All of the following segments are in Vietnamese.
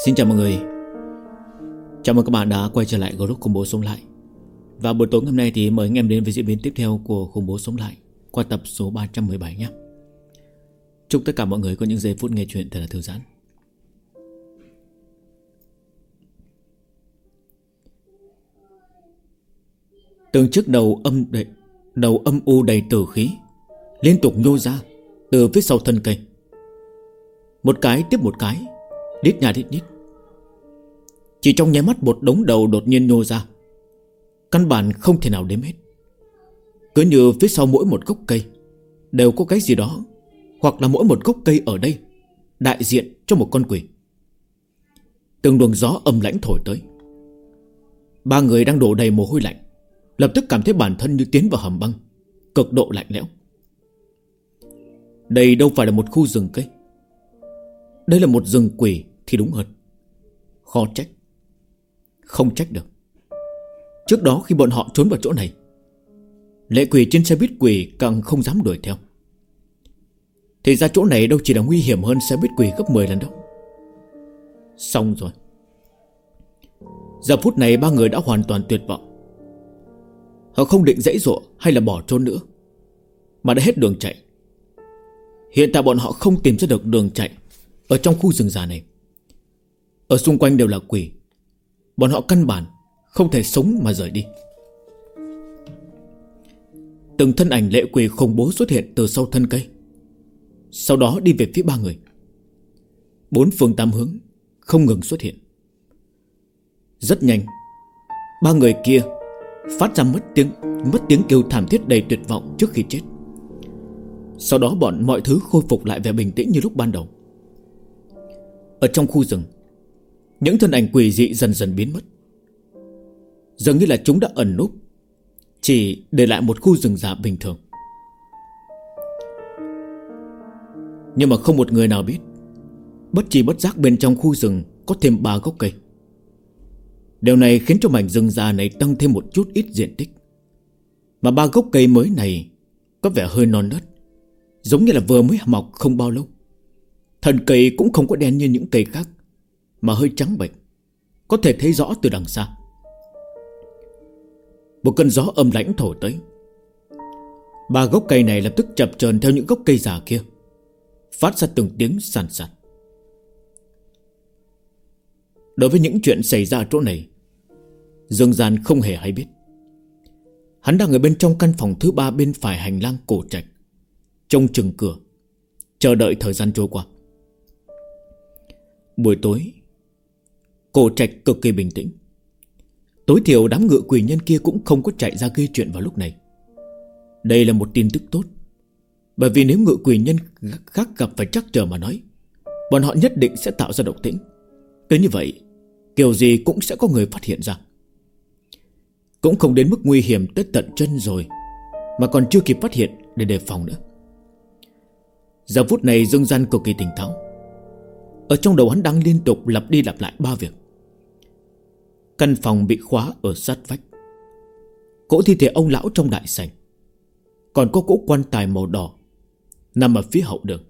Xin chào mọi người. Chào mừng các bạn đã quay trở lại group Khủng Bố Sống Lại. Và buổi tối hôm nay thì mời anh em đến với diễn biến tiếp theo của Khủng Bố Sống Lại qua tập số 317 nhé. Chúc tất cả mọi người có những giây phút nghe chuyện thật là thư giãn. Từng chiếc đầu âm u đầy tử khí liên tục nhô ra từ phía sau thân cây, một cái tiếp một cái, đít nhà đít nhít. Chỉ trong nháy mắt một đống đầu đột nhiên nhô ra, căn bản không thể nào đếm hết. Cứ như phía sau mỗi một gốc cây đều có cái gì đó, hoặc là mỗi một gốc cây ở đây đại diện cho một con quỷ. Từng luồng gió âm lãnh thổi tới. Ba người đang đổ đầy mồ hôi lạnh, lập tức cảm thấy bản thân như tiến vào hầm băng, cực độ lạnh lẽo. Đây đâu phải là một khu rừng cây, đây là một rừng quỷ thì đúng hơn. Khó trách. Không trách được. Trước đó khi bọn họ trốn vào chỗ này, lệ quỷ trên xe buýt quỷ càng không dám đuổi theo. Thì ra chỗ này đâu chỉ là nguy hiểm hơn xe buýt quỷ gấp 10 lần đâu. Xong rồi. Giờ phút này ba người đã hoàn toàn tuyệt vọng. Họ không định giãy giụa hay là bỏ trốn nữa, mà đã hết đường chạy. Hiện tại bọn họ không tìm ra được đường chạy ở trong khu rừng già này. Ở xung quanh đều là quỷ, bọn họ căn bản không thể sống mà rời đi. Từng thân ảnh lệ quỷ khủng bố xuất hiện từ sau thân cây, sau đó đi về phía ba người. Bốn phương tám hướng không ngừng xuất hiện. Rất nhanh, ba người kia phát ra mất tiếng kêu thảm thiết đầy tuyệt vọng trước khi chết. Sau đó mọi thứ khôi phục lại vẻ bình tĩnh như lúc ban đầu. Ở trong khu rừng, những thân ảnh quỷ dị dần dần biến mất. Dường như là chúng đã ẩn núp, chỉ để lại một khu rừng già bình thường. Nhưng mà không một người nào biết, bất chi bất giác bên trong khu rừng có thêm 3 gốc cây. Điều này khiến cho mảnh rừng già này tăng thêm một chút ít diện tích. Mà 3 gốc cây mới này có vẻ hơi non nớt, giống như là vừa mới mọc không bao lâu. Thân cây cũng không có đen như những cây khác, mà hơi trắng bệch, có thể thấy rõ từ đằng xa. Một cơn gió âm lãnh thổi tới. 3 gốc cây này lập tức chập chờn theo những gốc cây già kia, phát ra từng tiếng sàn sạt. Đối với những chuyện xảy ra ở chỗ này, Dương Gian không hề hay biết. Hắn đang ở bên trong căn phòng thứ 3 bên phải hành lang cổ trạch, trông chừng cửa, chờ đợi thời gian trôi qua. Buổi tối, cổ trạch cực kỳ bình tĩnh. Tối thiểu đám ngựa quỷ nhân kia cũng không có chạy ra gây chuyện vào lúc này. Đây là một tin tức tốt, bởi vì nếu ngựa quỷ nhân khác gặp phải trắc trở mà nói, bọn họ nhất định sẽ tạo ra động tĩnh. Cứ như vậy, kiểu gì cũng sẽ có người phát hiện ra. Cũng không đến mức nguy hiểm tới tận chân rồi, mà còn chưa kịp phát hiện để đề phòng nữa. Giờ phút này Dương Gian cực kỳ tỉnh táo. Ở trong đầu hắn đang liên tục lặp đi lặp lại 3 việc. Căn phòng bị khóa ở sát vách, cỗ thi thể ông lão trong đại sảnh, còn có cỗ quan tài màu đỏ nằm ở phía hậu đường.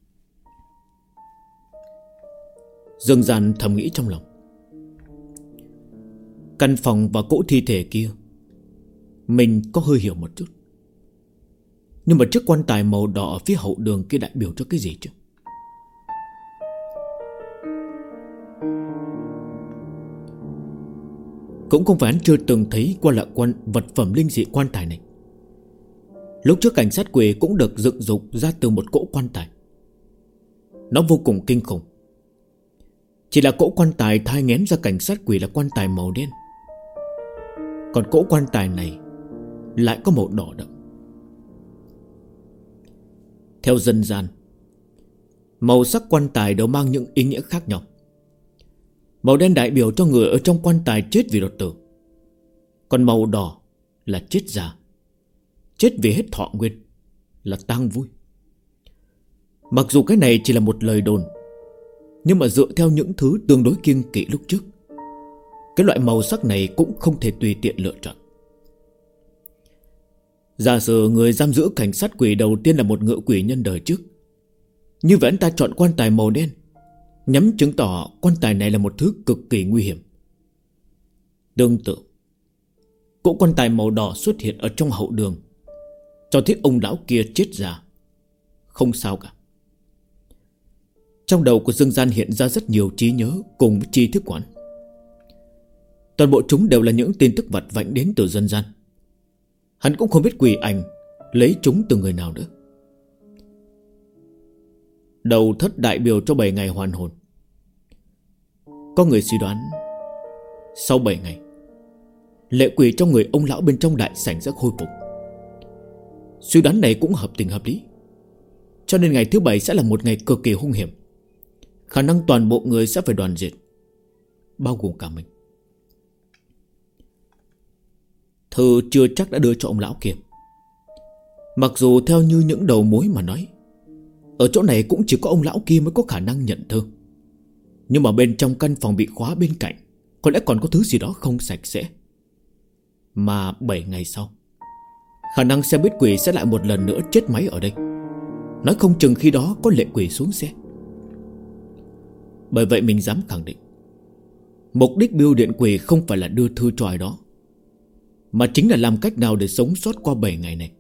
Dương Gian thầm nghĩ trong lòng, căn phòng và cỗ thi thể kia mình có hơi hiểu một chút, nhưng mà chiếc quan tài màu đỏ ở phía hậu đường kia đại biểu cho cái gì chứ? Cũng không phải hắn chưa từng thấy qua loại vật phẩm linh dị quan tài này. Lúc trước cảnh sát quỷ cũng được dựng dục ra từ một cỗ quan tài. Nó vô cùng kinh khủng. Chỉ là cỗ quan tài thai nghén ra cảnh sát quỷ là quan tài màu đen, còn cỗ quan tài này lại có màu đỏ đậm. Theo dân gian, màu sắc quan tài đều mang những ý nghĩa khác nhau. Màu đen đại biểu cho người ở trong quan tài chết vì đột tử, còn màu đỏ là chết già, chết vì hết thọ nguyên, là tang vui. Mặc dù cái này chỉ là một lời đồn, nhưng mà dựa theo những thứ tương đối kiêng kỵ lúc trước, cái loại màu sắc này cũng không thể tùy tiện lựa chọn. Giả sử người giam giữ cảnh sát quỷ đầu tiên là một ngựa quỷ nhân đời trước, như vậy anh ta chọn quan tài màu đen, nhắm chứng tỏ quan tài này là một thứ cực kỳ nguy hiểm. Tương tự, cỗ quan tài màu đỏ xuất hiện ở trong hậu đường, cho thấy ông lão kia chết già. Không sao cả. Trong đầu của Dương Gian hiện ra rất nhiều trí nhớ cùng với tri thức quán. Toàn bộ chúng đều là những tin tức vặt vãnh đến từ dân gian. Hắn cũng không biết quỷ ảnh lấy chúng từ người nào nữa. Đầu thất đại biểu cho 7 ngày hoàn hồn. Có người suy đoán sau 7 ngày, lệ quỷ trong người ông lão bên trong đại sảnh sẽ khôi phục. Suy đoán này cũng hợp tình hợp lý. Cho nên ngày thứ 7 sẽ là một ngày cực kỳ hung hiểm. Khả năng toàn bộ người sẽ phải đoàn diệt, bao gồm cả mình. Thư chưa chắc đã đưa cho ông lão kia. Mặc dù theo như những đầu mối mà nói, ở chỗ này cũng chỉ có ông lão kia mới có khả năng nhận thư. Nhưng mà bên trong căn phòng bị khóa bên cạnh, có lẽ còn có thứ gì đó không sạch sẽ. Mà 7 ngày sau, khả năng xe buýt quỷ sẽ lại một lần nữa chết máy ở đây. Nói không chừng khi đó có lệ quỷ xuống xe. Bởi vậy mình dám khẳng định, mục đích bưu điện quỷ không phải là đưa thư cho ai đó, mà chính là làm cách nào để sống sót qua 7 ngày này.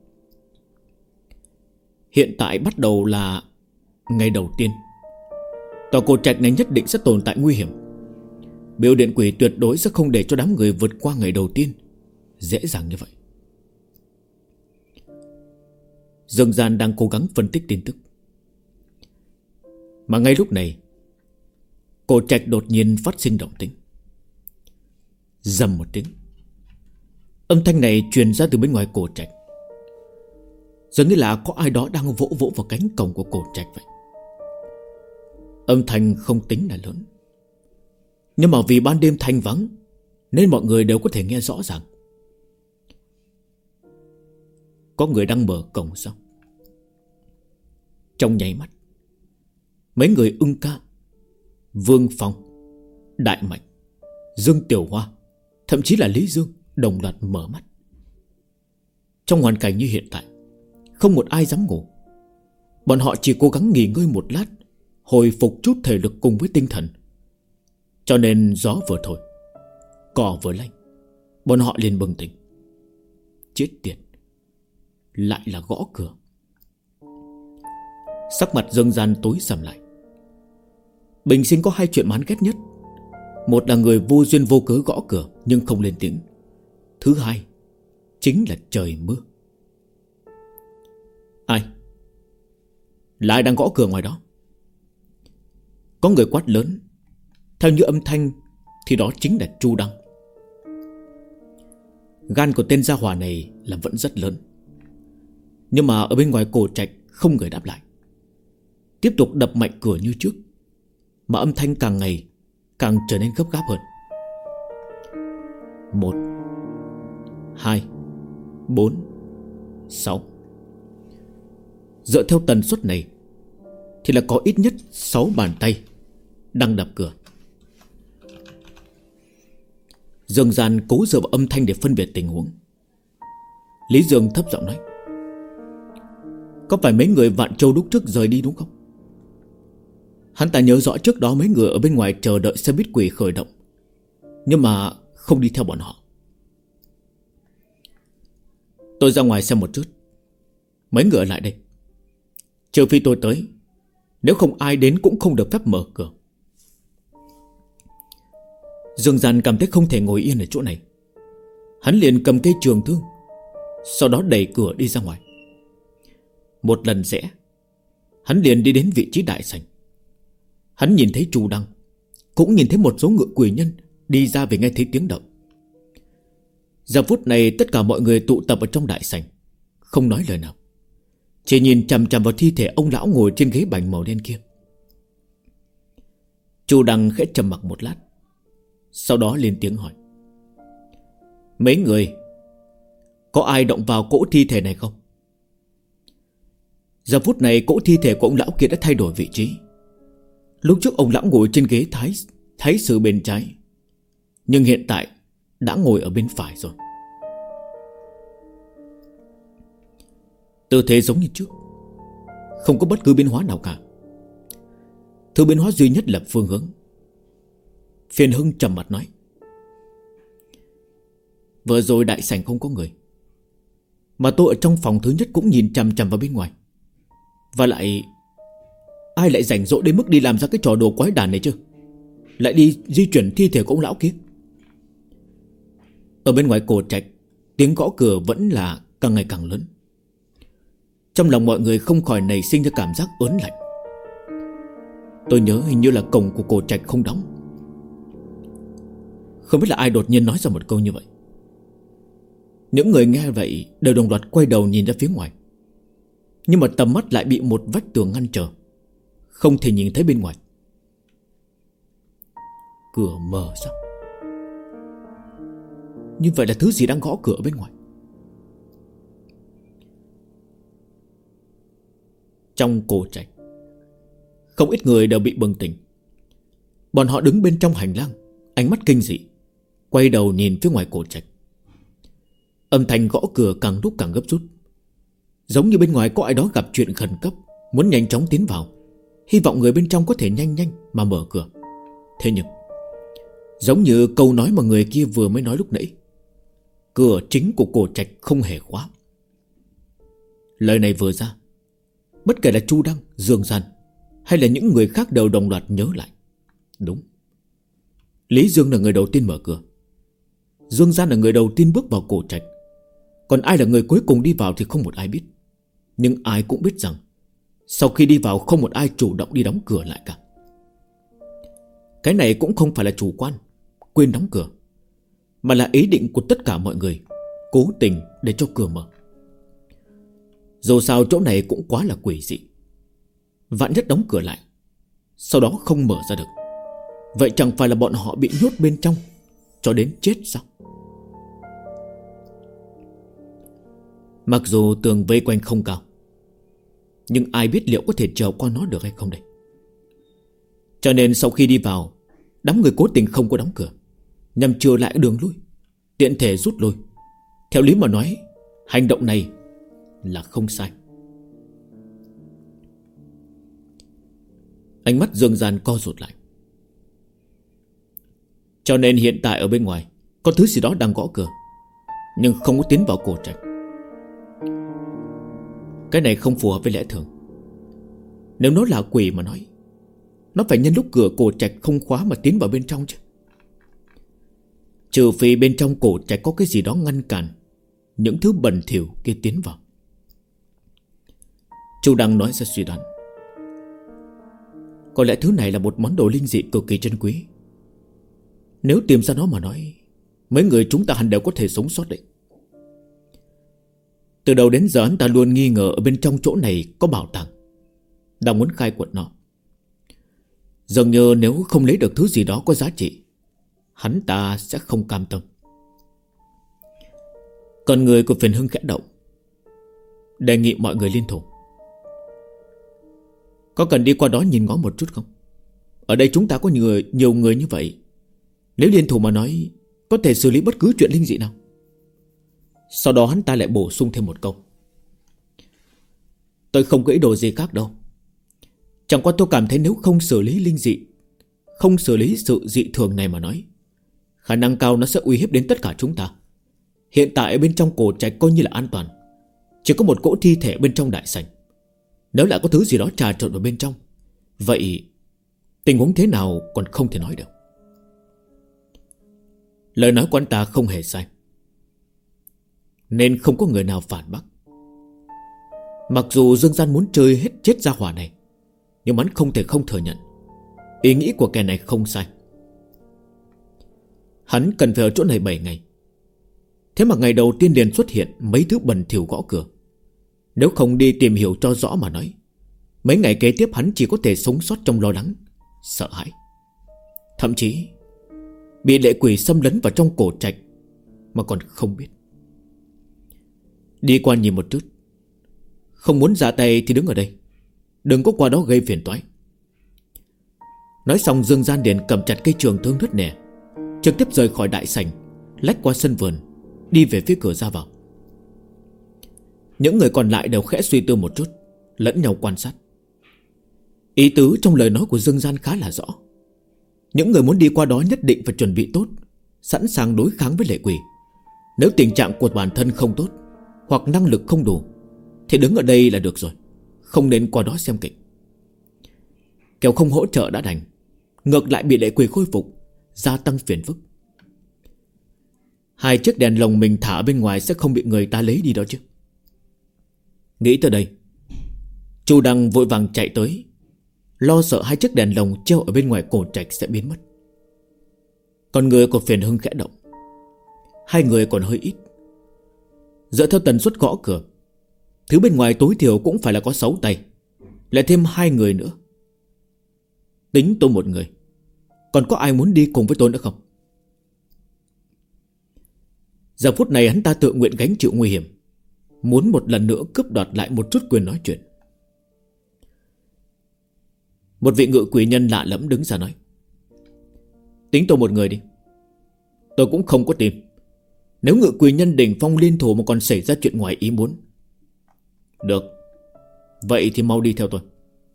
Hiện tại bắt đầu là ngày đầu tiên. Tòa cổ trạch này nhất định sẽ tồn tại nguy hiểm. Bưu điện quỷ tuyệt đối sẽ không để cho đám người vượt qua ngày đầu tiên dễ dàng như vậy. Dương Gian đang cố gắng phân tích tin tức. Mà ngay lúc này, cổ trạch đột nhiên phát sinh động tĩnh. Rầm một tiếng. Âm thanh này truyền ra từ bên ngoài cổ trạch, giống như là có ai đó đang vỗ vỗ vào cánh cổng của cổ trạch vậy. Âm thanh không tính là lớn, nhưng mà vì ban đêm thanh vắng nên mọi người đều có thể nghe rõ ràng. Có người đang mở cổng sao? Trong nháy mắt, mấy người Ưng Ca, Vương Phong, Đại Mạnh, Dương Tiểu Hoa, thậm chí là Lý Dương đồng loạt mở mắt. Trong hoàn cảnh như hiện tại, không một ai dám ngủ. Bọn họ chỉ cố gắng nghỉ ngơi một lát, hồi phục chút thể lực cùng với tinh thần. Cho nên gió vừa thổi, cỏ vừa lanh, bọn họ liền bừng tỉnh. Chết tiệt, lại là gõ cửa. Sắc mặt Dương Gian tối sầm lại. Bình sinh có 2 chuyện mà hắn ghét nhất. Một là người vô duyên vô cớ gõ cửa nhưng không lên tiếng. Thứ hai chính là trời mưa. Ai? Là ai đang gõ cửa ngoài đó? Có người quát lớn. Theo như âm thanh thì đó chính là Chu Đăng. Gan của tên gia hỏa này là vẫn rất lớn. Nhưng mà ở bên ngoài cổ trạch không người đáp lại. Tiếp tục đập mạnh cửa như trước, mà âm thanh càng ngày càng trở nên gấp gáp hơn. 1, 2, 4, 6. Dựa theo tần suất này thì là có ít nhất 6 bàn tay đang đập cửa. Dương Gian cố dựa vào âm thanh để phân biệt tình huống. Lý Dương thấp giọng nói: có phải mấy người Vạn Châu lúc trước rời đi đúng không? Hắn ta nhớ rõ trước đó mấy người ở bên ngoài chờ đợi xe buýt quỷ khởi động, nhưng mà không đi theo bọn họ. Tôi ra ngoài xem một chút. Mấy người ở lại đây. Trừ phi tôi tới, nếu không ai đến cũng không được phép mở cửa. Dương Gian cảm thấy không thể ngồi yên ở chỗ này. Hắn liền cầm cây trường thương, sau đó đẩy cửa đi ra ngoài. Một lần rẽ, hắn liền đi đến vị trí đại sảnh. Hắn nhìn thấy Chu Đăng, cũng nhìn thấy một số ngựa quỷ nhân đi ra vì nghe thấy tiếng động. Giờ phút này tất cả mọi người tụ tập ở trong đại sảnh, không nói lời nào, chỉ nhìn chằm chằm vào thi thể ông lão ngồi trên ghế bành màu đen kia. Chu Đăng khẽ trầm mặc một lát, sau đó lên tiếng hỏi: mấy người có ai động vào cỗ thi thể này không? Giờ phút này cỗ thi thể của ông lão kia đã thay đổi vị trí. Lúc trước ông lão ngồi trên ghế thái sư bên trái, nhưng hiện tại đã ngồi ở bên phải rồi. Tư thế giống như trước, không có bất cứ biến hóa nào cả. Thứ biến hóa duy nhất là phương hướng. Phiền Hưng trầm mặt nói: vừa rồi đại sảnh không có người, mà tôi ở trong phòng thứ nhất cũng nhìn chằm chằm vào bên ngoài. Và lại ai lại rảnh rỗi đến mức đi làm ra cái trò đồ quái đản này chứ? Lại đi di chuyển thi thể của ông lão kia. Ở bên ngoài cổ trạch, tiếng gõ cửa vẫn là càng ngày càng lớn. Trong lòng mọi người không khỏi nảy sinh ra cảm giác ớn lạnh. Tôi nhớ hình như là cổng của cổ trạch không đóng. Không biết là ai đột nhiên nói ra một câu như vậy. Những người nghe vậy đều đồng loạt quay đầu nhìn ra phía ngoài. Nhưng mà tầm mắt lại bị một vách tường ngăn trở, không thể nhìn thấy bên ngoài. Cửa mở sao? Như vậy là thứ gì đang gõ cửa ở bên ngoài? Trong cổ trạch, không ít người đều bị bừng tỉnh. Bọn họ đứng bên trong hành lang, ánh mắt kinh dị, quay đầu nhìn phía ngoài cổ trạch. Âm thanh gõ cửa càng lúc càng gấp rút, giống như bên ngoài có ai đó gặp chuyện khẩn cấp, muốn nhanh chóng tiến vào, hy vọng người bên trong có thể nhanh nhanh mà mở cửa. Thế nhưng giống như câu nói mà người kia vừa mới nói lúc nãy, cửa chính của cổ trạch không hề khóa. Lời này vừa ra, bất kể là Chu Đăng, Dương Gian hay là những người khác đều đồng loạt nhớ lại. Đúng, Lý Dương là người đầu tiên mở cửa, Dương Gian là người đầu tiên bước vào cổ trạch. Còn ai là người cuối cùng đi vào thì không một ai biết. Nhưng ai cũng biết rằng sau khi đi vào không một ai chủ động đi đóng cửa lại cả. Cái này cũng không phải là chủ quan quên đóng cửa, mà là ý định của tất cả mọi người, cố tình để cho cửa mở. Dù sao chỗ này cũng quá là quỷ dị. Vạn nhất đóng cửa lại, sau đó không mở ra được, vậy chẳng phải là bọn họ bị nhốt bên trong cho đến chết sao? Mặc dù tường vây quanh không cao, nhưng ai biết liệu có thể trèo qua nó được hay không đây. Cho nên sau khi đi vào, đám người cố tình không có đóng cửa, nhằm chừa lại đường lui, tiện thể rút lui. Theo lý mà nói, hành động này là không sai. Ánh mắt Dương Gian co rụt lại. Cho nên hiện tại ở bên ngoài có thứ gì đó đang gõ cửa, nhưng không có tiến vào cổ trạch. Cái này không phù hợp với lẽ thường. Nếu nó là quỷ mà nói, nó phải nhân lúc cửa cổ trạch không khóa mà tiến vào bên trong chứ. Trừ phi bên trong cổ trạch có cái gì đó ngăn cản những thứ bẩn thỉu kia tiến vào. Chu Đăng nói ra suy đoán. Có lẽ thứ này là một món đồ linh dị cực kỳ珍quý. Nếu tìm ra nó mà nói, mấy người chúng ta hẳn đều có thể sống sót đấy. Từ đầu đến giờ hắn ta luôn nghi ngờ ở bên trong chỗ này có bảo tàng, đang muốn khai quật nó. Dường như nếu không lấy được thứ gì đó có giá trị, hắn ta sẽ không cam tâm. Còn người của Phiền Hưng khẽ động, đề nghị mọi người liên thủ. Có cần đi qua đó nhìn ngó một chút không? Ở đây chúng ta có nhiều người như vậy, nếu liên thủ mà nói, có thể xử lý bất cứ chuyện linh dị nào. Sau đó hắn ta lại bổ sung thêm một câu. Tôi không có ý đồ gì khác đâu. Chẳng qua tôi cảm thấy nếu không xử lý linh dị, không xử lý sự dị thường này mà nói, khả năng cao nó sẽ uy hiếp đến tất cả chúng ta. Hiện tại bên trong cổ trạch coi như là an toàn, chỉ có một cỗ thi thể bên trong đại sảnh. Nếu lại có thứ gì đó trà trộn vào bên trong, vậy tình huống thế nào còn không thể nói được. Lời nói của anh ta không hề sai, nên không có người nào phản bác. Mặc dù Dương Gian muốn chơi hết chết gia hỏa này, nhưng hắn không thể không thừa nhận ý nghĩ của kẻ này không sai. Hắn cần phải ở chỗ này 7 ngày. Thế mà ngày đầu tiên liền xuất hiện mấy thứ bẩn thỉu gõ cửa. Nếu không đi tìm hiểu cho rõ mà nói, mấy ngày kế tiếp hắn chỉ có thể sống sót trong lo lắng, sợ hãi, thậm chí bị lệ quỷ xâm lấn vào trong cổ trạch mà còn không biết. Đi qua nhìn một chút, không muốn ra tay thì đứng ở đây, đừng có qua đó gây phiền toái. Nói xong Dương Gian liền cầm chặt cây trường thương nứt nẻ, trực tiếp rời khỏi đại sảnh, lách qua sân vườn, đi về phía cửa ra vào. Những người còn lại đều khẽ suy tư một chút, lẫn nhau quan sát. Ý tứ trong lời nói của Dương Gian khá là rõ. Những người muốn đi qua đó nhất định phải chuẩn bị tốt, sẵn sàng đối kháng với lệ quỷ. Nếu tình trạng của bản thân không tốt, hoặc năng lực không đủ, thì đứng ở đây là được rồi, không nên qua đó xem kịch. Kẻo không hỗ trợ đã đành, ngược lại bị lệ quỷ khôi phục, gia tăng phiền phức. 2 chiếc đèn lồng mình thả bên ngoài sẽ không bị người ta lấy đi đó chứ. Nghĩ tới đây, Chu Đăng vội vàng chạy tới, lo sợ 2 chiếc đèn lồng treo ở bên ngoài cổ trạch sẽ biến mất. Còn người của Phiền Hưng khẽ động. 2 người còn hơi ít. Dựa theo tần suất gõ cửa, thứ bên ngoài tối thiểu cũng phải là có 6 tay, lại thêm 2 người nữa. Tính tôi một người, còn có ai muốn đi cùng với tôi nữa không? Giờ phút này hắn ta tự nguyện gánh chịu nguy hiểm, muốn một lần nữa cướp đoạt lại một chút quyền nói chuyện. Một vị ngự quỷ nhân lạ lẫm đứng ra nói: tính tôi một người đi. Tôi cũng không có tìm. Nếu ngự quỷ nhân đỉnh phong liên thủ mà còn xảy ra chuyện ngoài ý muốn. Được, vậy thì mau đi theo tôi.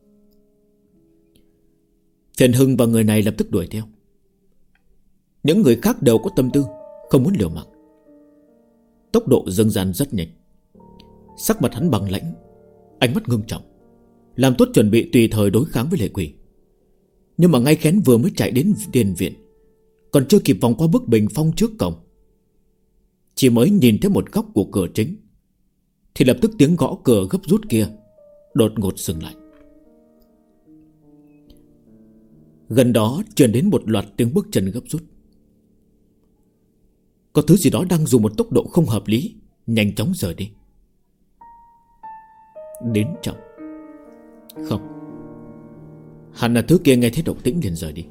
Phiền Hưng và người này lập tức đuổi theo. Những người khác đều có tâm tư, không muốn liều mạng. Tốc độ Dương Gian rất nhanh. Sắc mặt hắn bằng lãnh, ánh mắt ngưng trọng, làm tốt chuẩn bị tùy thời đối kháng với lệ quỷ. Nhưng mà ngay khén vừa mới chạy đến điền viện, còn chưa kịp vòng qua bức bình phong trước cổng, chỉ mới nhìn thấy một góc của cửa chính, thì lập tức tiếng gõ cửa gấp rút kia đột ngột dừng lại. Gần đó truyền đến một loạt tiếng bước chân gấp rút. Có thứ gì đó đang dùng một tốc độ không hợp lý, nhanh chóng rời đi. Đến chậm. Không, hẳn là thứ kia nghe thấy động tĩnh liền rời đi.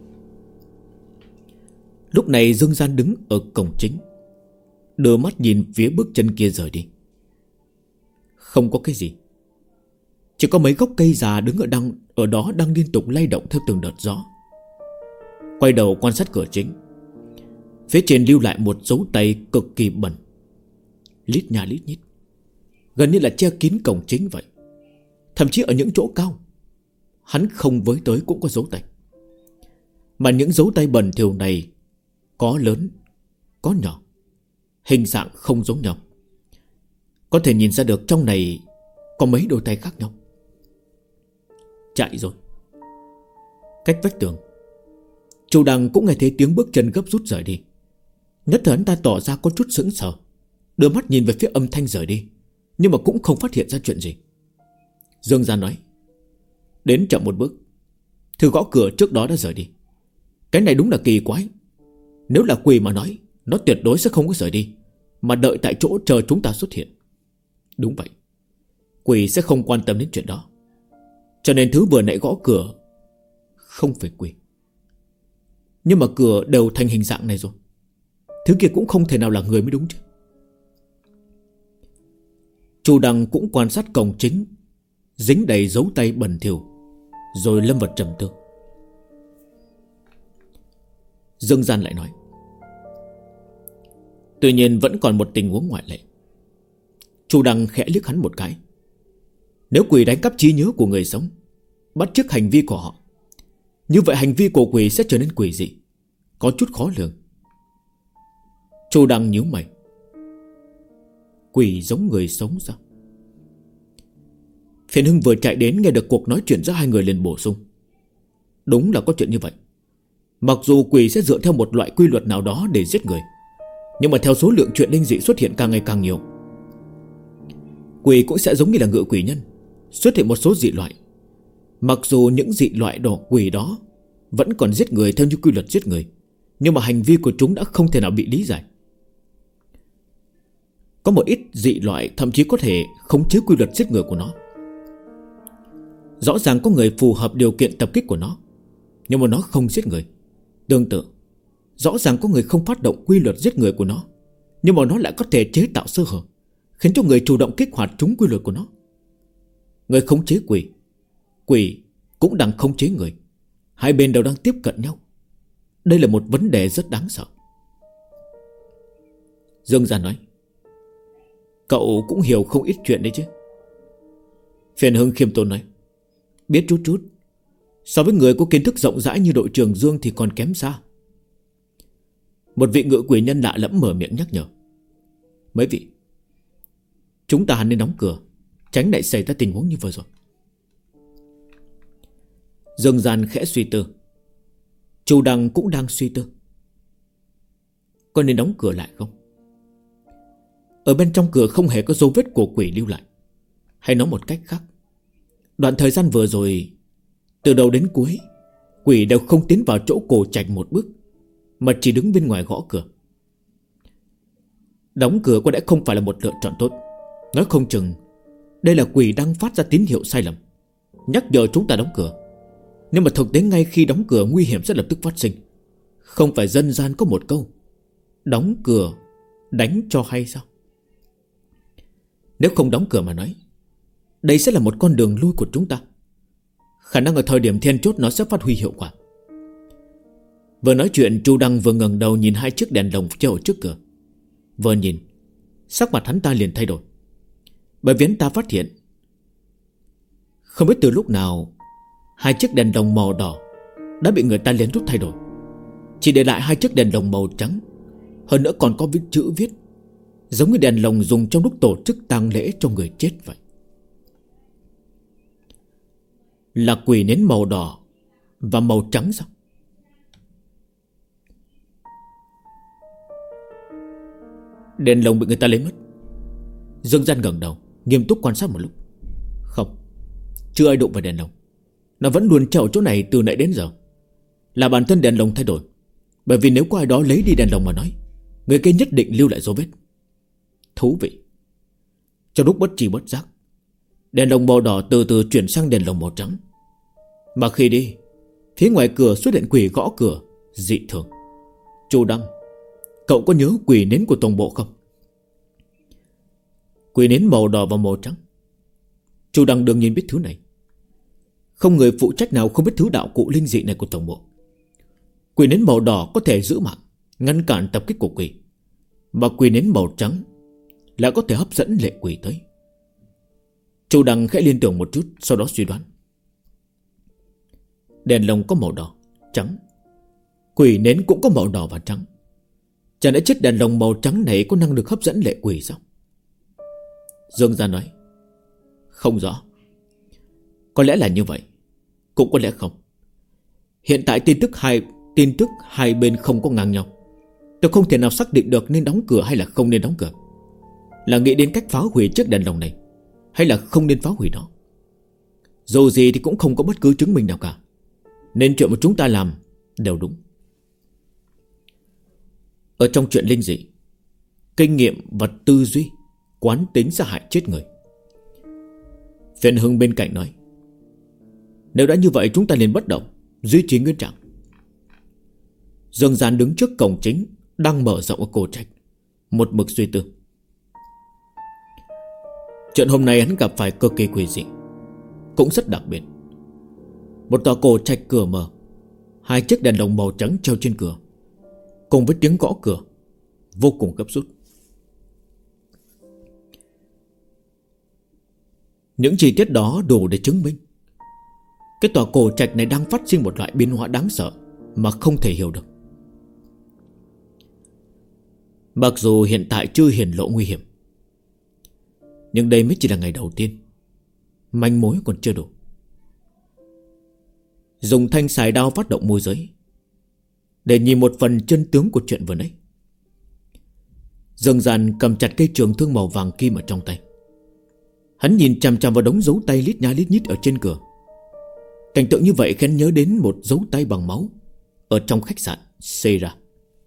Lúc này Dương Gian đứng ở cổng chính, đưa mắt nhìn phía bước chân kia rời đi. Không có cái gì, chỉ có mấy gốc cây già đứng ở đó đang liên tục lay động theo từng đợt gió. Quay đầu quan sát cửa chính, phía trên lưu lại một dấu tay cực kỳ bẩn, lít nha lít nhít, gần như là che kín cổng chính vậy. Thậm chí ở những chỗ cao hắn không với tới cũng có dấu tay. Mà những dấu tay bẩn thỉu này có lớn, có nhỏ, hình dạng không giống nhau. Có thể nhìn ra được trong này có mấy đôi tay khác nhau. Chạy rồi. Cách vách tường, Chu Đăng cũng nghe thấy tiếng bước chân gấp rút rời đi. Nhất thời hắn ta tỏ ra có chút sững sờ, đưa mắt nhìn về phía âm thanh rời đi, nhưng mà cũng không phát hiện ra chuyện gì. Dương Gian nói: đến chậm một bước, thư gõ cửa trước đó đã rời đi. Cái này đúng là kỳ quái. Nếu là quỷ mà nói, nó tuyệt đối sẽ không có rời đi, mà đợi tại chỗ chờ chúng ta xuất hiện. Đúng vậy, quỷ sẽ không quan tâm đến chuyện đó. Cho nên thứ vừa nãy gõ cửa không phải quỷ. Nhưng mà cửa đều thành hình dạng này rồi, thứ kia cũng không thể nào là người mới đúng chứ. Chu Đăng cũng quan sát cổng chính, dính đầy dấu tay bẩn thỉu, rồi lâm vào trầm tư. Dương Gian lại nói: tuy nhiên vẫn còn một tình huống ngoại lệ. Chu Đăng khẽ liếc hắn một cái. Nếu quỷ đánh cắp trí nhớ của người sống, bắt chước hành vi của họ, như vậy hành vi của quỷ sẽ trở nên quỷ dị, có chút khó lường. Chu Đăng nhíu mày. Quỷ giống người sống sao? Phiền Hưng vừa chạy đến nghe được cuộc nói chuyện giữa hai người liền bổ sung: đúng là có chuyện như vậy. Mặc dù quỷ sẽ dựa theo một loại quy luật nào đó để giết người, nhưng mà theo số lượng chuyện linh dị xuất hiện càng ngày càng nhiều, quỷ cũng sẽ giống như là ngự quỷ nhân, xuất hiện một số dị loại. Mặc dù những dị loại đỏ quỷ đó vẫn còn giết người theo như quy luật giết người, nhưng mà hành vi của chúng đã không thể nào bị lý giải. Có một ít dị loại thậm chí có thể khống chế quy luật giết người của nó. Rõ ràng có người phù hợp điều kiện tập kích của nó, nhưng mà nó không giết người. Tương tự, rõ ràng có người không phát động quy luật giết người của nó, nhưng mà nó lại có thể chế tạo sơ hở, khiến cho người chủ động kích hoạt trúng quy luật của nó. Người khống chế quỷ, quỷ cũng đang khống chế người, hai bên đều đang tiếp cận nhau. Đây là một vấn đề rất đáng sợ. Dương Gian nói: cậu cũng hiểu không ít chuyện đấy chứ. Phiền Hưng khiêm tốn nói: biết chút chút. So với người có kiến thức rộng rãi như đội trưởng Dương thì còn kém xa. Một vị ngự quỷ nhân lạ lẫm mở miệng nhắc nhở. Mấy vị, chúng ta nên đóng cửa, tránh lại xảy ra tình huống như vừa rồi. Dương Gian khẽ suy tư. Chu Đăng cũng đang suy tư. Có nên đóng cửa lại không? Ở bên trong cửa không hề có dấu vết của quỷ lưu lại. Hay nói một cách khác, đoạn thời gian vừa rồi, từ đầu đến cuối, quỷ đều không tiến vào chỗ Cổ Trạch một bước, mà chỉ đứng bên ngoài gõ cửa. Đóng cửa có lẽ không phải là một lựa chọn tốt. Nói không chừng đây là quỷ đang phát ra tín hiệu sai lầm, nhắc nhở chúng ta đóng cửa. Nhưng mà thực tế ngay khi đóng cửa, nguy hiểm sẽ lập tức phát sinh. Không phải dân gian có một câu, đóng cửa đánh cho hay sao? Nếu không đóng cửa mà nói, đây sẽ là một con đường lui của chúng ta. Khả năng ở thời điểm then chốt nó sẽ phát huy hiệu quả. Vừa nói chuyện, Chu Đăng vừa ngẩng đầu nhìn hai chiếc đèn lồng treo ở trước cửa. Vừa nhìn, sắc mặt hắn ta liền thay đổi. Bởi vì hắn ta phát hiện, không biết từ lúc nào, hai chiếc đèn lồng màu đỏ đã bị người ta lén lút thay đổi, chỉ để lại hai chiếc đèn lồng màu trắng. Hơn nữa còn có chữ viết, giống như đèn lồng dùng trong lúc tổ chức tang lễ cho người chết vậy. Là quỷ nến màu đỏ và màu trắng sao? Đèn lồng bị người ta lấy mất. Dương Gian ngẩng đầu, nghiêm túc quan sát một lúc. Không, chưa ai đụng vào đèn lồng. Nó vẫn luôn treo ở chỗ này từ nãy đến giờ. Là bản thân đèn lồng thay đổi. Bởi vì nếu có ai đó lấy đi đèn lồng mà nói, người kia nhất định lưu lại dấu vết. Thú vị. Trong lúc bất tri bất giác, đèn lồng màu đỏ từ từ chuyển sang đèn lồng màu trắng. Mà khi đi, phía ngoài cửa xuất hiện quỷ gõ cửa dị thường. Chu Đăng, cậu có nhớ quỷ nến của tổng bộ không? Quỷ nến màu đỏ và màu trắng. Chu Đăng đương nhiên biết thứ này. Không người phụ trách nào không biết thứ đạo cụ linh dị này của tổng bộ. Quỷ nến màu đỏ có thể giữ mạng, ngăn cản tập kích của quỷ, mà quỷ nến màu trắng lại có thể hấp dẫn lệ quỷ tới. Chu Đăng khẽ liên tưởng một chút, sau đó suy đoán. Đèn lồng có màu đỏ, trắng, quỷ nến cũng có màu đỏ và trắng. Chả lẽ chiếc đèn lồng màu trắng này có năng lực hấp dẫn lệ quỷ sao? Dương Gia nói. Không rõ. Có lẽ là như vậy, cũng có lẽ không. Hiện tại tin tức hai bên không có ngang nhau. Tôi không thể nào xác định được nên đóng cửa hay là không nên đóng cửa. Là nghĩ đến cách phá hủy chiếc đèn lồng này, hay là không nên phá hủy nó. Dù gì thì cũng không có bất cứ chứng minh nào cả, nên chuyện mà chúng ta làm đều đúng. Ở trong chuyện linh dị, kinh nghiệm và tư duy, quán tính sẽ hại chết người. Phiền Hưng bên cạnh nói. Nếu đã như vậy chúng ta liền bất động, duy trì nguyên trạng. Dương Gian đứng trước cổng chính đang mở rộng ở Cổ Trạch, một mực suy tư. Chuyện hôm nay hắn gặp phải cực kỳ quỷ dị, cũng rất đặc biệt. Một tòa cổ trạch cửa mở, hai chiếc đèn lồng màu trắng treo trên cửa, cùng với tiếng gõ cửa vô cùng gấp rút. Những chi tiết đó đủ để chứng minh cái tòa cổ trạch này đang phát sinh một loại biến hóa đáng sợ mà không thể hiểu được. Mặc dù hiện tại chưa hiển lộ nguy hiểm, nhưng đây mới chỉ là ngày đầu tiên, manh mối còn chưa đủ. Dùng thanh xài đao phát động môi giới để nhìn một phần chân tướng của chuyện vừa nãy. Dương Gian cầm chặt cây trường thương màu vàng kim ở trong tay. Hắn nhìn chằm chằm vào đống dấu tay lít nhá lít nhít ở trên cửa. Cảnh tượng như vậy khiến nhớ đến một dấu tay bằng máu ở trong khách sạn xây ra.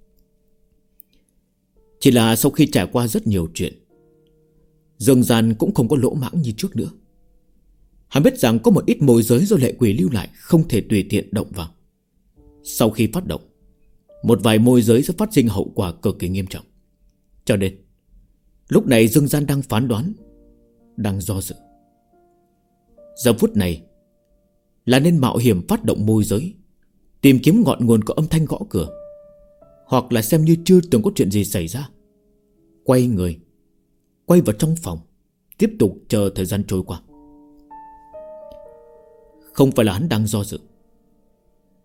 Chỉ là sau khi trải qua rất nhiều chuyện, Dương Gian cũng không có lỗ mãng như trước nữa. Hắn biết rằng có một ít môi giới do lệ quỷ lưu lại không thể tùy tiện động vào. Sau khi phát động, một vài môi giới sẽ phát sinh hậu quả cực kỳ nghiêm trọng. Cho nên lúc này Dương Gian đang phán đoán, đang do dự. Giờ phút này là nên mạo hiểm phát động môi giới, tìm kiếm ngọn nguồn của âm thanh gõ cửa, hoặc là xem như chưa từng có chuyện gì xảy ra, quay người, quay vào trong phòng, tiếp tục chờ thời gian trôi qua. Không phải là hắn đang do dự,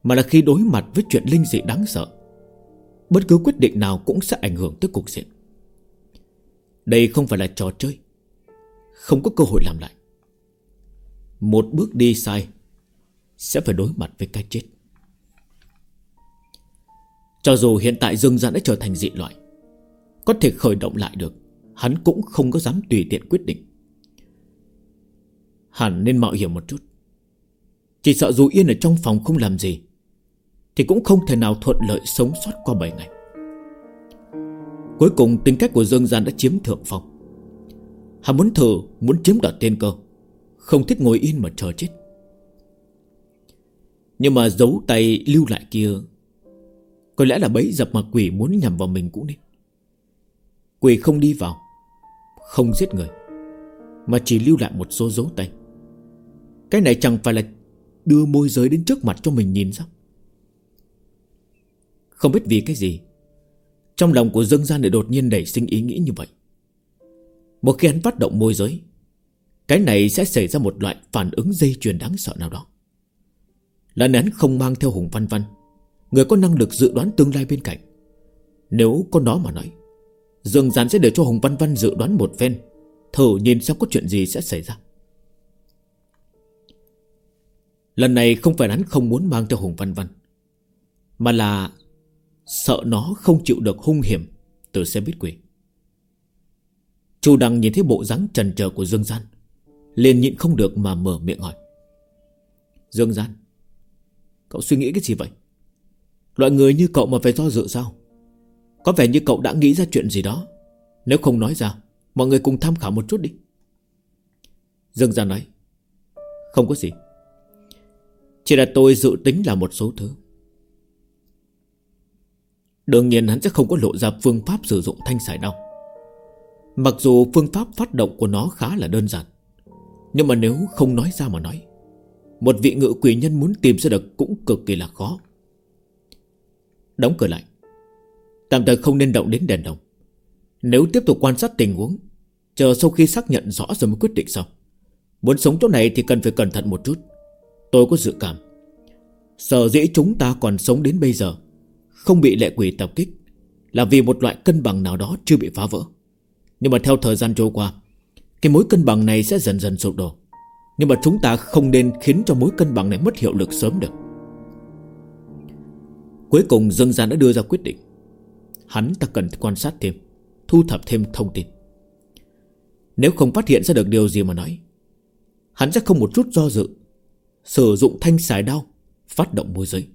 mà là khi đối mặt với chuyện linh dị đáng sợ, bất cứ quyết định nào cũng sẽ ảnh hưởng tới cục diện. Đây không phải là trò chơi, không có cơ hội làm lại. Một bước đi sai sẽ phải đối mặt với cái chết. Cho dù hiện tại Dương Gian đã trở thành dị loại, có thể khởi động lại được, hắn cũng không có dám tùy tiện quyết định. Hẳn nên mạo hiểm một chút. Chỉ sợ dù yên ở trong phòng không làm gì thì cũng không thể nào thuận lợi sống sót qua 7 ngày. Cuối cùng tính cách của Dương Gian đã chiếm thượng phong. Hắn muốn thử, muốn chiếm đoạt tiên cơ, không thích ngồi yên mà chờ chết. Nhưng mà dấu tay lưu lại kia có lẽ là bẫy dập mà quỷ muốn nhằm vào mình cũng nên. Quỷ không đi vào, không giết người, mà chỉ lưu lại một số dấu tay. Cái này chẳng phải là đưa môi giới đến trước mặt cho mình nhìn sao? Không biết vì cái gì, trong lòng của Dương Gian lại đột nhiên nảy sinh ý nghĩ như vậy. Một khi hắn phát động môi giới, cái này sẽ xảy ra một loại phản ứng dây chuyền đáng sợ nào đó. Lần này hắn không mang theo Hùng Văn Văn, người có năng lực dự đoán tương lai bên cạnh. Nếu có nó mà nói, Dương Gian sẽ để cho Hùng Văn Văn dự đoán một phen, thử nhìn xem có chuyện gì sẽ xảy ra. Lần này không phải hắn không muốn mang theo Hùng Văn Văn, mà là sợ nó không chịu được hung hiểm từ xe buýt quỷ. Chu Đăng nhìn thấy bộ dáng chần chờ của Dương Gian, liền nhịn không được mà mở miệng hỏi: Dương Gian, cậu suy nghĩ cái gì vậy? Loại người như cậu mà phải do dự sao? Có vẻ như cậu đã nghĩ ra chuyện gì đó. Nếu không nói ra, mọi người cùng tham khảo một chút đi. Dương Gian nói: Không có gì, chỉ là tôi dự tính là một số thứ. Đương nhiên hắn sẽ không có lộ ra phương pháp sử dụng thanh sải đao. Mặc dù phương pháp phát động của nó khá là đơn giản, nhưng mà nếu không nói ra mà nói, một vị ngự quỷ nhân muốn tìm ra được cũng cực kỳ là khó. Đóng cửa lại, tạm thời không nên động đến đèn đồng. Nếu tiếp tục quan sát tình huống, chờ sau khi xác nhận rõ rồi mới quyết định sau. Muốn sống chỗ này thì cần phải cẩn thận một chút. Tôi có dự cảm, sở dĩ chúng ta còn sống đến bây giờ, không bị lệ quỷ tập kích, là vì một loại cân bằng nào đó chưa bị phá vỡ. Nhưng mà theo thời gian trôi qua, cái mối cân bằng này sẽ dần dần sụp đổ. Nhưng mà chúng ta không nên khiến cho mối cân bằng này mất hiệu lực sớm được. Cuối cùng Dương Gian đã đưa ra quyết định. Hắn ta cần quan sát thêm, thu thập thêm thông tin. Nếu không phát hiện ra được điều gì mà nói, hắn sẽ không một chút do dự sử dụng thanh sải đao phát động môi giới.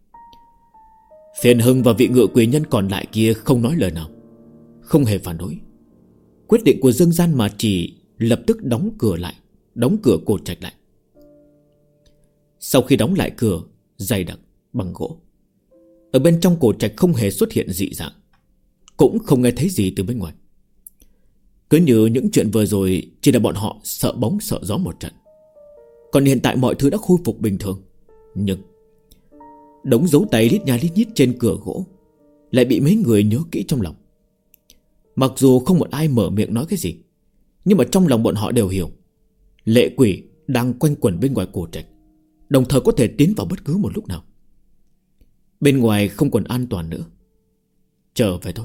Phiền Hưng và vị ngự quỷ nhân còn lại kia không nói lời nào, không hề phản đối. Quyết định của Dương Gian mà chỉ lập tức đóng cửa lại, đóng cửa cổ trạch lại. Sau khi đóng lại cửa dày đặc bằng gỗ, ở bên trong cổ trạch không hề xuất hiện dị dạng, cũng không nghe thấy gì từ bên ngoài. Cứ như những chuyện vừa rồi chỉ là bọn họ sợ bóng sợ gió một trận. Còn hiện tại mọi thứ đã khôi phục bình thường. Nhưng đống dấu tay lít nha lít nhít trên cửa gỗ lại bị mấy người nhớ kỹ trong lòng. Mặc dù không một ai mở miệng nói cái gì, nhưng mà trong lòng bọn họ đều hiểu lệ quỷ đang quanh quẩn bên ngoài cổ trạch, đồng thời có thể tiến vào bất cứ một lúc nào. Bên ngoài không còn an toàn nữa, trở về thôi.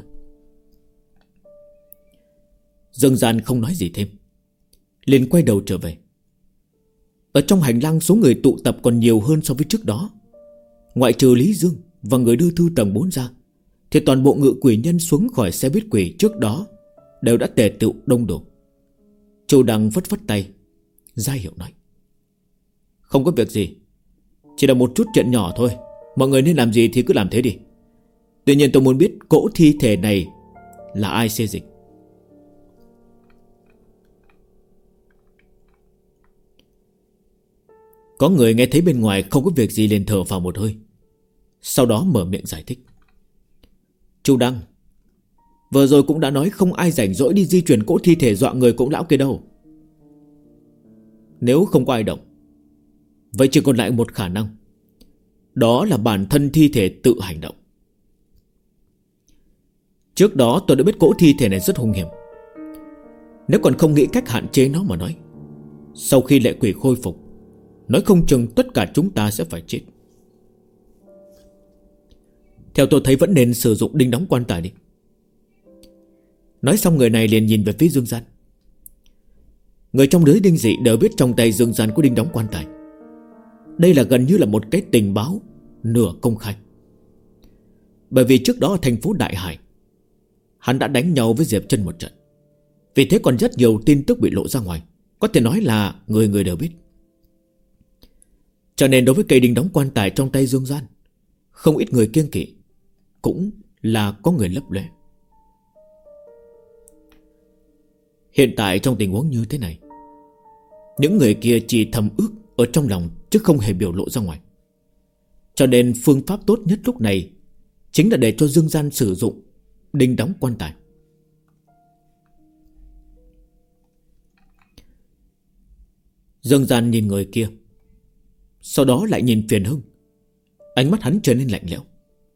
Dương Gian không nói gì thêm, liền quay đầu trở về. Ở trong hành lang số người tụ tập còn nhiều hơn so với trước đó. Ngoại trừ Lý Dương và người đưa thư tầng 4 ra, thì toàn bộ ngự quỷ nhân xuống khỏi xe buýt quỷ trước đó đều đã tề tựu đông đủ. Chu Đăng phất phất tay ra hiệu nói: Không có việc gì, chỉ là một chút chuyện nhỏ thôi. Mọi người nên làm gì thì cứ làm thế đi. Tuy nhiên tôi muốn biết cỗ thi thể này là ai xê dịch. Có người nghe thấy bên ngoài không có việc gì liền thở vào một hơi, sau đó mở miệng giải thích: Chu Đăng, vừa rồi cũng đã nói không ai rảnh rỗi đi di chuyển cỗ thi thể dọa người cũng lão kia đâu. Nếu không có ai động, vậy chỉ còn lại một khả năng, đó là bản thân thi thể tự hành động. Trước đó tôi đã biết cỗ thi thể này rất hung hiểm. Nếu còn không nghĩ cách hạn chế nó mà nói, sau khi lệ quỷ khôi phục, nói không chừng tất cả chúng ta sẽ phải chết. Theo tôi thấy vẫn nên sử dụng đinh đóng quan tài đi. Nói xong người này liền nhìn về phía Dương Gian. Người trong giới đinh dị đều biết trong tay Dương Gian có đinh đóng quan tài. Đây là gần như là một cái tình báo nửa công khai. Bởi vì trước đó ở thành phố Đại Hải, hắn đã đánh nhau với Diệp Chân một trận. Vì thế còn rất nhiều tin tức bị lộ ra ngoài, có thể nói là người người đều biết. Cho nên đối với cây đinh đóng quan tài trong tay Dương Gian, không ít người kiêng kỵ, cũng là có người lấp lóe. Hiện tại trong tình huống như thế này, những người kia chỉ thầm ước ở trong lòng chứ không hề biểu lộ ra ngoài. Cho nên phương pháp tốt nhất lúc này chính là để cho Dương Gian sử dụng đinh đóng quan tài. Dương Gian nhìn người kia, sau đó lại nhìn Phiền Hưng. Ánh mắt hắn trở nên lạnh lẽo.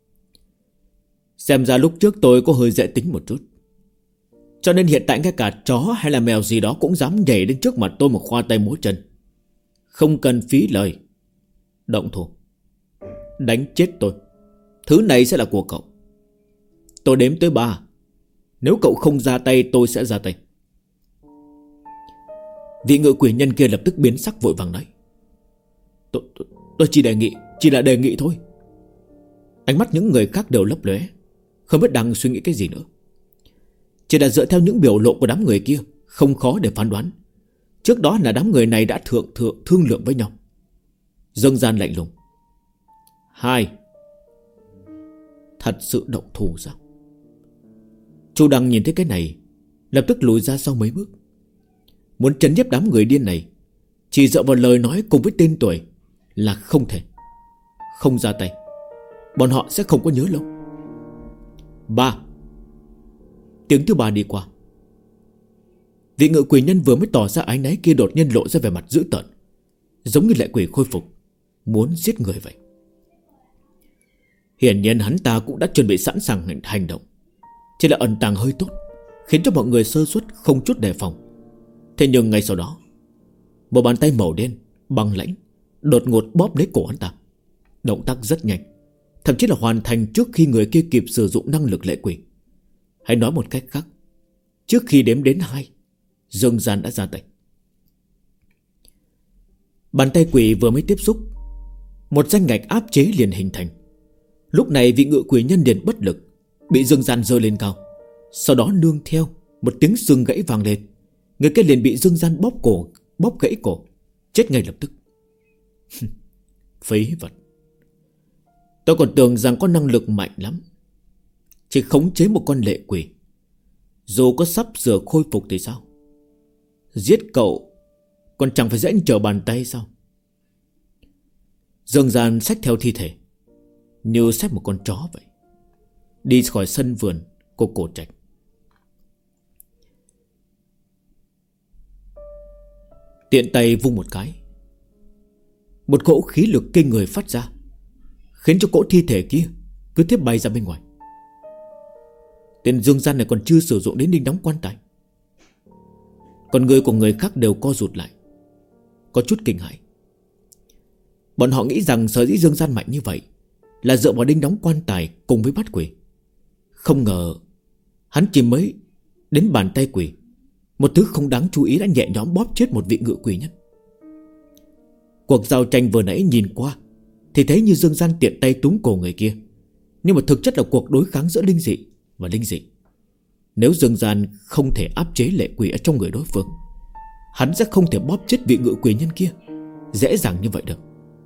Xem ra lúc trước tôi có hơi dễ tính một chút, cho nên hiện tại ngay cả chó hay là mèo gì đó cũng dám nhảy đến trước mặt tôi mà khoa tay múa chân. Không cần phí lời, động thủ, đánh chết tôi. Thứ này sẽ là của cậu. Tôi đếm tới 3. Nếu cậu không ra tay tôi sẽ ra tay. Vị ngự quỷ nhân kia lập tức biến sắc vội vàng nói. Tôi chỉ là đề nghị thôi. Ánh mắt những người khác đều lấp lóe, không biết đang suy nghĩ cái gì nữa. Chỉ là dựa theo những biểu lộ của đám người kia, không khó để phán đoán trước đó là đám người này đã thương lượng với nhau. Dương Gian lạnh lùng. 2. Thật sự động thủ sao? Chu Đăng nhìn thấy cái này, lập tức lùi ra sau mấy bước. Muốn trấn nhiếp đám người điên này, chỉ dựa vào lời nói cùng với tên tuổi là không thể. Không ra tay, bọn họ sẽ không có nhớ lâu. 3. Tiếng thứ 3 đi qua. Vị ngự quỷ nhân vừa mới tỏ ra ái náy kia đột nhiên lộ ra vẻ mặt dữ tợn, giống như lệ quỷ khôi phục, muốn giết người vậy. Hiển nhiên hắn ta cũng đã chuẩn bị sẵn sàng hành động, chỉ là ẩn tàng hơi tốt, khiến cho mọi người sơ suất không chút đề phòng. Thế nhưng ngay sau đó, một bàn tay màu đen băng lãnh đột ngột bóp lấy cổ hắn ta. Động tác rất nhanh, thậm chí là hoàn thành trước khi người kia kịp sử dụng năng lực lệ quỷ. Hãy nói một cách khác, trước khi đếm đến 2, Dương Gian đã ra tay. Bàn tay quỷ vừa mới tiếp xúc, một ranh ngạch áp chế liền hình thành. Lúc này vị ngự quỷ nhân liền bất lực, bị Dương Gian giơ lên cao. Sau đó nương theo một tiếng xương gãy vang lên, người kia liền bị Dương Gian bóp gãy cổ, chết ngay lập tức. Phế vật. Tôi còn tưởng rằng có năng lực mạnh lắm, chỉ khống chế một con lệ quỷ, dù có sắp sửa khôi phục thì sao? Giết cậu còn chẳng phải dễ như trở bàn tay sao? Dương Gian xách theo thi thể như xách một con chó vậy, đi khỏi sân vườn của Cổ Trạch. Tiện tay vung một cái, một cỗ khí lực kinh người phát ra, khiến cho cỗ thi thể kia cứ tiếp bay ra bên ngoài. Tên Dương Gian này còn chưa sử dụng đến đinh đóng quan tài. Còn người của người khác đều co rụt lại, có chút kinh hãi. Bọn họ nghĩ rằng sở dĩ Dương Gian mạnh như vậy là dựa vào đinh đóng quan tài cùng với bắt quỷ. Không ngờ hắn chỉ mới đến bàn tay quỷ, một thứ không đáng chú ý đã nhẹ nhõm bóp chết một vị ngự quỷ nhân. Cuộc giao tranh vừa nãy nhìn qua thì thấy như Dương Gian tiện tay túm cổ người kia, nhưng mà thực chất là cuộc đối kháng giữa linh dị và linh dị. Nếu Dương Gian không thể áp chế lệ quỷ ở trong người đối phương, hắn sẽ không thể bóp chết vị ngự quỷ nhân kia dễ dàng như vậy được.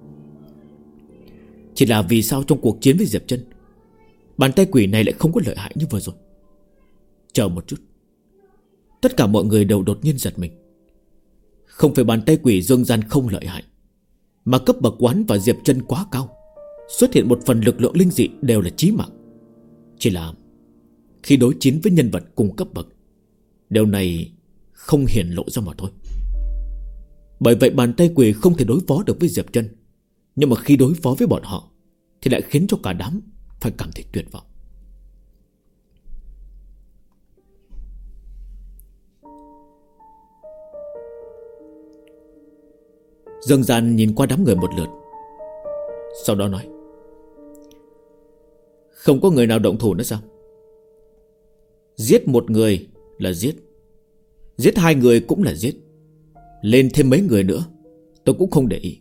Chỉ là vì sao trong cuộc chiến với Diệp Chân, bàn tay quỷ này lại không có lợi hại như vừa rồi? Chờ một chút. Tất cả mọi người đều đột nhiên giật mình. Không phải bàn tay quỷ Dương Gian không lợi hại, mà cấp bậc quán và Diệp Chân quá cao, xuất hiện một phần lực lượng linh dị đều là chí mạng. Chỉ là khi đối chiến với nhân vật cùng cấp bậc, điều này không hiển lộ ra mà thôi. Bởi vậy bàn tay quỷ không thể đối phó được với Diệp Chân, nhưng mà khi đối phó với bọn họ thì lại khiến cho cả đám phải cảm thấy tuyệt vọng. Dương Gian nhìn qua đám người một lượt, sau đó nói: Không có người nào động thủ nữa sao? Giết một người là giết, giết hai người cũng là giết, lên thêm mấy người nữa tôi cũng không để ý.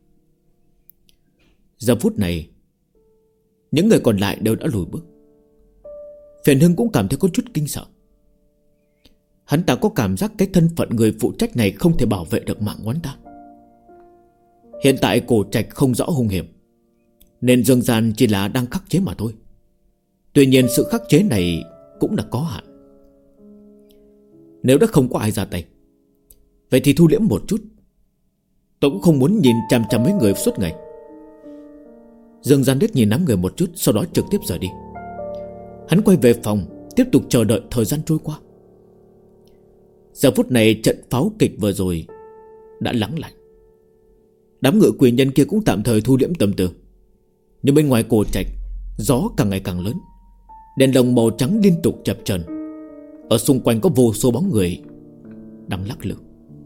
Giờ phút này những người còn lại đều đã lùi bước. Phiền Hưng cũng cảm thấy có chút kinh sợ. Hắn ta có cảm giác cái thân phận người phụ trách này không thể bảo vệ được mạng của hắn ta. Hiện tại Cổ Trạch không rõ hung hiểm, nên Dương Gian chỉ là đang khắc chế mà thôi. Tuy nhiên sự khắc chế này cũng là có hạn. Nếu đã không có ai ra tay, vậy thì thu liễm một chút. Tôi cũng không muốn nhìn chằm chằm mấy người suốt ngày. Dương Gian liếc nhìn đám người một chút, sau đó trực tiếp rời đi. Hắn quay về phòng, tiếp tục chờ đợi thời gian trôi qua. Giờ phút này trận pháo kịch vừa rồi đã lắng lại. Đám ngựa quyền nhân kia cũng tạm thời thu liễm tâm tư. Nhưng bên ngoài Cổ Trạch, gió càng ngày càng lớn, đèn lồng màu trắng liên tục chập chờn. Ở xung quanh có vô số bóng người đang lắc lư.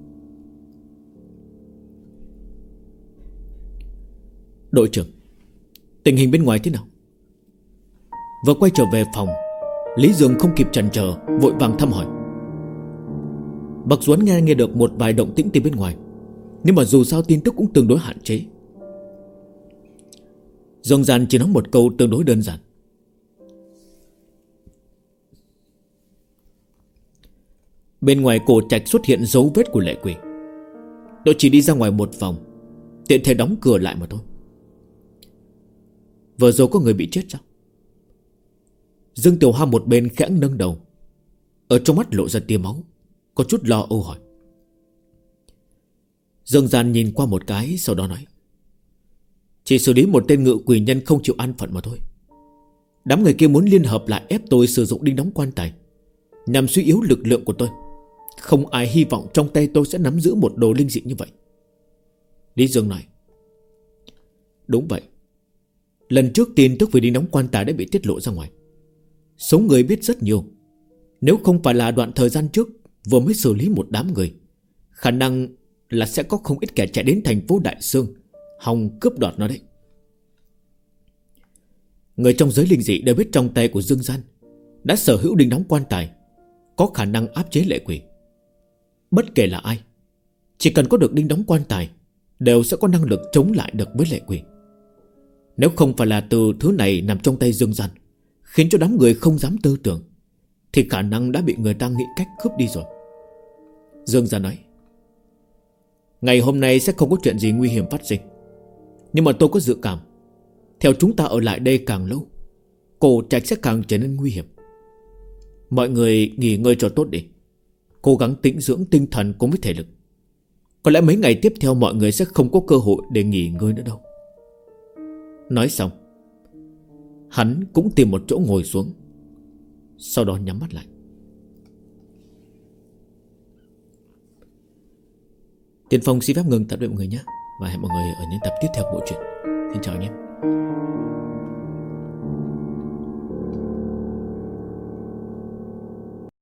Đội trưởng, tình hình bên ngoài thế nào? Vừa quay trở về phòng, Lý Dương không kịp chần chờ, vội vàng thăm hỏi. Bạc Duẫn nghe được một vài động tĩnh từ bên ngoài, nhưng mà dù sao tin tức cũng tương đối hạn chế. Dương Gian chỉ nói một câu tương đối đơn giản: bên ngoài Cổ Trạch xuất hiện dấu vết của lệ quỷ. Tôi chỉ đi ra ngoài một vòng, tiện thể đóng cửa lại mà thôi. Vừa rồi có người bị chết sao? Dương Tiểu Hoa một bên khẽ nâng đầu, ở trong mắt lộ ra tia máu, có chút lo âu hỏi. Dương Gian nhìn qua một cái, sau đó nói: chỉ xử lý một tên ngự quỷ nhân không chịu an phận mà thôi. Đám người kia muốn liên hợp lại ép tôi sử dụng đinh đóng quan tài, nhằm suy yếu lực lượng của tôi. Không ai hy vọng trong tay tôi sẽ nắm giữ một đồ linh dị như vậy. Lý Dương nói: đúng vậy. Lần trước tin tức về đinh đóng quan tài đã bị tiết lộ ra ngoài, số người biết rất nhiều. Nếu không phải là đoạn thời gian trước vừa mới xử lý một đám người, khả năng là sẽ có không ít kẻ chạy đến thành phố Đại Sương hòng cướp đoạt nó đấy. Người trong giới linh dị đều biết trong tay của Dương Gian đã sở hữu đinh đóng quan tài, có khả năng áp chế lệ quỷ. Bất kể là ai, chỉ cần có được đinh đóng quan tài đều sẽ có năng lực chống lại được với lệ quỷ. Nếu không phải là từ thứ này nằm trong tay Dương Gian, khiến cho đám người không dám tư tưởng, thì khả năng đã bị người ta nghĩ cách cướp đi rồi. Dương Gian nói: ngày hôm nay sẽ không có chuyện gì nguy hiểm phát sinh, nhưng mà tôi có dự cảm, theo chúng ta ở lại đây càng lâu, Cổ Trạch sẽ càng trở nên nguy hiểm. Mọi người nghỉ ngơi cho tốt đi, cố gắng tĩnh dưỡng tinh thần cùng với thể lực. Có lẽ mấy ngày tiếp theo mọi người sẽ không có cơ hội để nghỉ ngơi nữa đâu. Nói xong, hắn cũng tìm một chỗ ngồi xuống, sau đó nhắm mắt lại. Tiền Phong xin phép ngừng tập đợi mọi người nhé, và hẹn mọi người ở những tập tiếp theo của bộ truyện. Xin chào anh em.